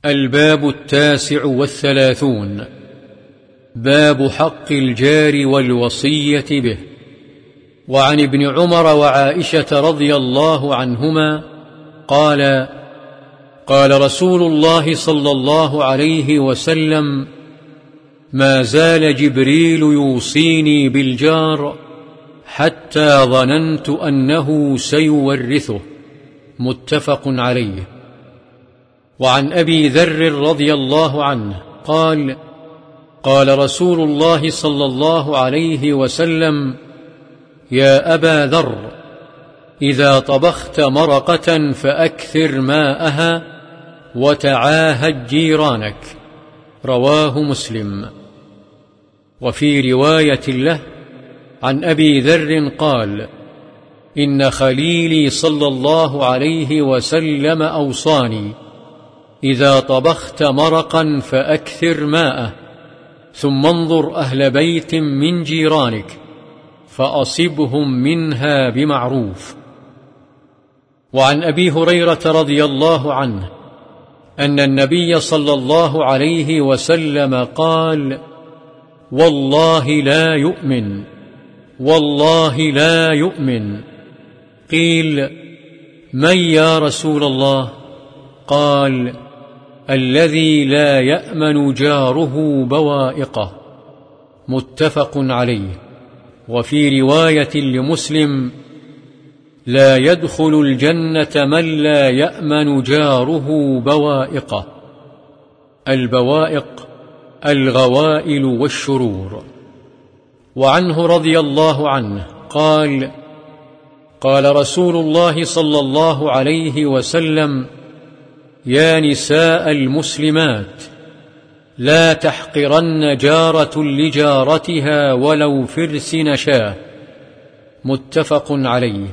الباب 39 باب حق الجار والوصية به. وعن ابن عمر وعائشة رضي الله عنهما قال: قال رسول الله صلى الله عليه وسلم: ما زال جبريل يوصيني بالجار حتى ظننت أنه سيورثه. متفق عليه. وعن أبي ذر رضي الله عنه قال: قال رسول الله صلى الله عليه وسلم: يا أبا ذر، إذا طبخت مرقة فأكثر ماءها وتعاهد جيرانك. رواه مسلم. وفي رواية له عن أبي ذر قال: إن خليلي صلى الله عليه وسلم أوصاني: إذا طبخت مرقا فأكثر ماءه، ثم انظر أهل بيت من جيرانك فأصبهم منها بمعروف. وعن أبي هريرة رضي الله عنه أن النبي صلى الله عليه وسلم قال: والله لا يؤمن، والله لا يؤمن. قيل: من يا رسول الله؟ قال: الذي لا يأمن جاره بوائقه. متفق عليه. وفي رواية لمسلم: لا يدخل الجنة من لا يأمن جاره بوائقه. البوائق الغوائل والشرور. وعنه رضي الله عنه قال: قال رسول الله صلى الله عليه وسلم: يا نساء المسلمات، لا تحقرن جارة لجارتها ولو فرس نشاه. متفق عليه.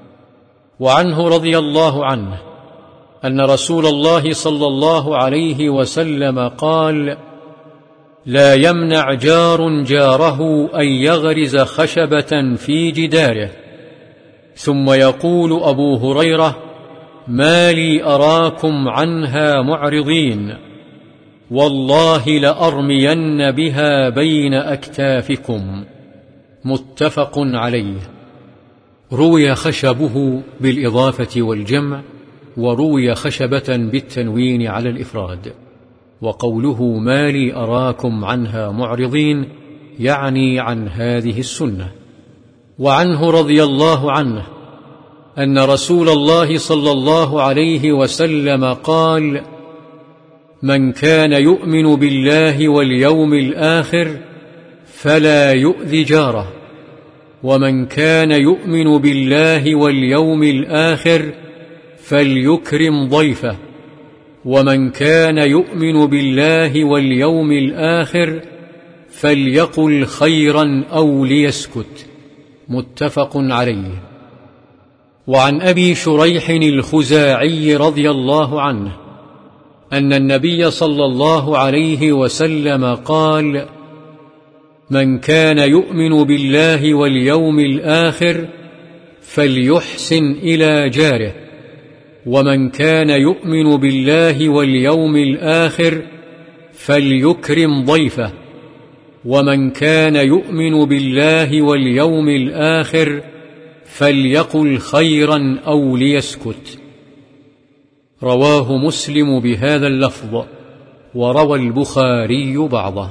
وعنه رضي الله عنه أن رسول الله صلى الله عليه وسلم قال: لا يمنع جار جاره أن يغرز خشبة في جداره. ثم يقول أبو هريرة: ما لي أراكم عنها معرضين، والله لأرمين بها بين أكتافكم. متفق عليه. روي خشبه بالإضافة والجمع، وروي خشبة بالتنوين على الإفراد. وقوله ما لي أراكم عنها معرضين يعني عن هذه السنة. وعنه رضي الله عنه أن رسول الله صلى الله عليه وسلم قال: من كان يؤمن بالله واليوم الآخر فلا يؤذي جاره، ومن كان يؤمن بالله واليوم الآخر فليكرم ضيفه، ومن كان يؤمن بالله واليوم الآخر فليقل خيرا أو ليسكت. متفق عليه. وعن أبي شريح الخزاعي رضي الله عنه أن النبي صلى الله عليه وسلم قال: من كان يؤمن بالله واليوم الآخر فليحسن إلى جاره، ومن كان يؤمن بالله واليوم الآخر فليكرم ضيفه، ومن كان يؤمن بالله واليوم الآخر فليقل خيرا أو ليسكت. رواه مسلم بهذا اللفظ، وروى البخاري بعضه.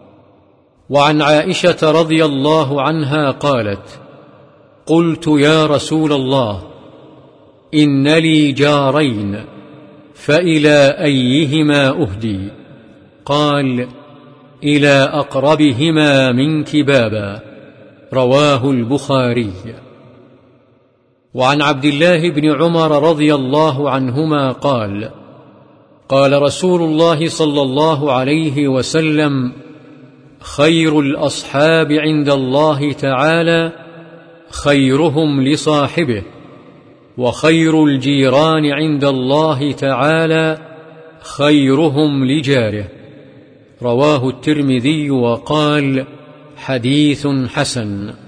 وعن عائشة رضي الله عنها قالت: قلت يا رسول الله، إن لي جارين، فإلى أيهما أهدي؟ قال: إلى أقربهما منك بابا. رواه البخاري. وعن عبد الله بن عمر رضي الله عنهما قال: قال رسول الله صلى الله عليه وسلم: خير الأصحاب عند الله تعالى خيرهم لصاحبه، وخير الجيران عند الله تعالى خيرهم لجاره. رواه الترمذي وقال: حديث حسن.